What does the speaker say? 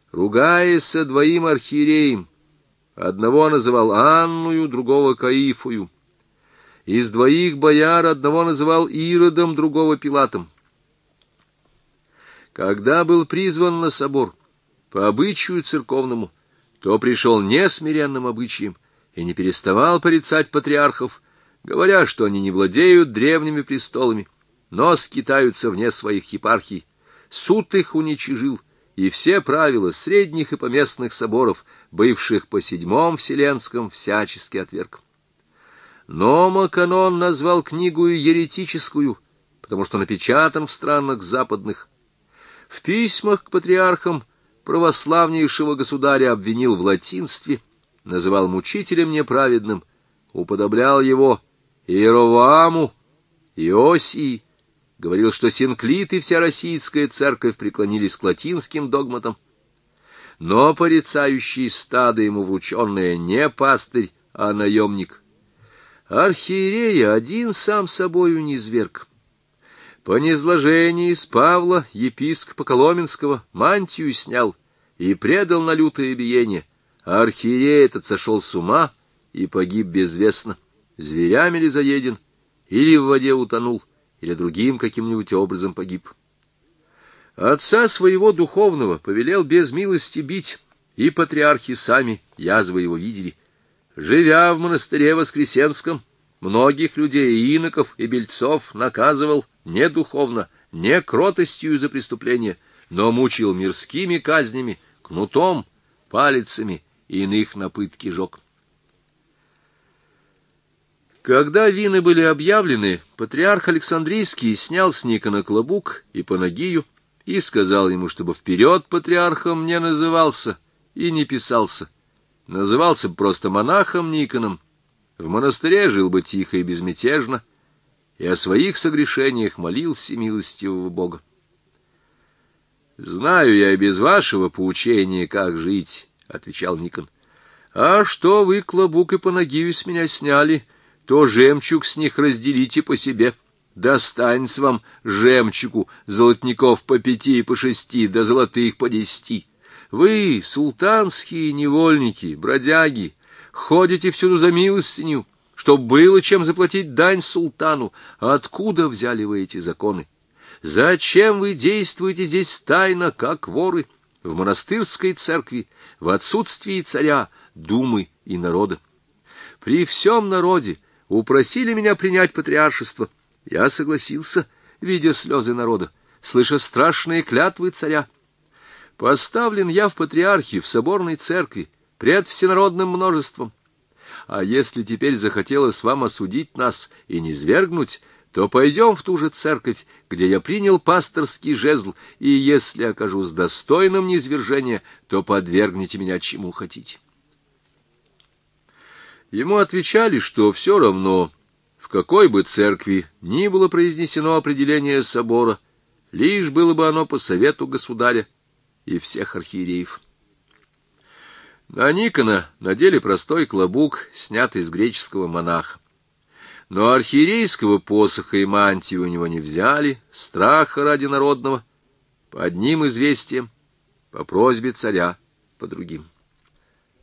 ругаясь со двоим архиереем, одного называл Анную, другого Каифою. Из двоих бояр одного называл Иродом, другого Пилатом. Когда был призван на собор по обычаю церковному, то пришел не смиренным обычаем и не переставал порицать патриархов, говоря, что они не владеют древними престолами, но скитаются вне своих епархий. Суд их уничижил, и все правила средних и поместных соборов, бывших по Седьмом Вселенском, всячески отверг. Нома Канон назвал книгу еретическую, потому что напечатан в странах западных. В письмах к патриархам православнейшего государя обвинил в латинстве, называл мучителем неправедным, уподоблял его Иеровоаму, Иосии, говорил, что Синклит и вся российская церковь преклонились к латинским догматам. Но порицающий стадо ему врученное не пастырь, а наемник. Архиерея один сам собою низверг. По низложении с Павла, епископа Коломенского, мантию снял и предал на лютое биение, а архиерей этот сошел с ума и погиб безвестно, зверями ли заеден, или в воде утонул, или другим каким-нибудь образом погиб. Отца своего духовного повелел без милости бить, и патриархи сами язвы его видели. Живя в монастыре Воскресенском, многих людей, иноков и бельцов, наказывал не духовно, не кротостью за преступление, но мучил мирскими казнями, кнутом, палицами и иных на пытки жег. Когда вины были объявлены, патриарх Александрийский снял с Никона клобук и панагию и сказал ему, чтобы вперед патриархом не назывался и не писался. Назывался бы просто монахом Никоном, в монастыре жил бы тихо и безмятежно, и о своих согрешениях молил всемилостивого Бога. «Знаю я и без вашего поучения, как жить», — отвечал Никон. «А что вы клобук и панагию с меня сняли, то жемчуг с них разделите по себе. Достанется вам жемчугу золотников по 5 и по 6, да золотых по 10. Вы, султанские невольники, бродяги, ходите всюду за милостыню, чтоб было чем заплатить дань султану. Откуда взяли вы эти законы? Зачем вы действуете здесь тайно, как воры, в монастырской церкви, в отсутствии царя, думы и народа? При всем народе упросили меня принять патриаршество. Я согласился, видя слезы народа, слыша страшные клятвы царя. Поставлен я в патриархии, в соборной церкви, пред всенародным множеством. А если теперь захотелось вам осудить нас и низвергнуть, то пойдем в ту же церковь, где я принял пасторский жезл, и если окажусь достойным низвержения, то подвергните меня чему хотите». Ему отвечали, что все равно, в какой бы церкви ни было произнесено определение собора, лишь было бы оно по совету государя и всех архиереев. На Никона надели простой клобук, снятый из греческого монаха. Но архиерейского посоха и мантии у него не взяли, страха ради народного, по одним известиям, по просьбе царя, по другим.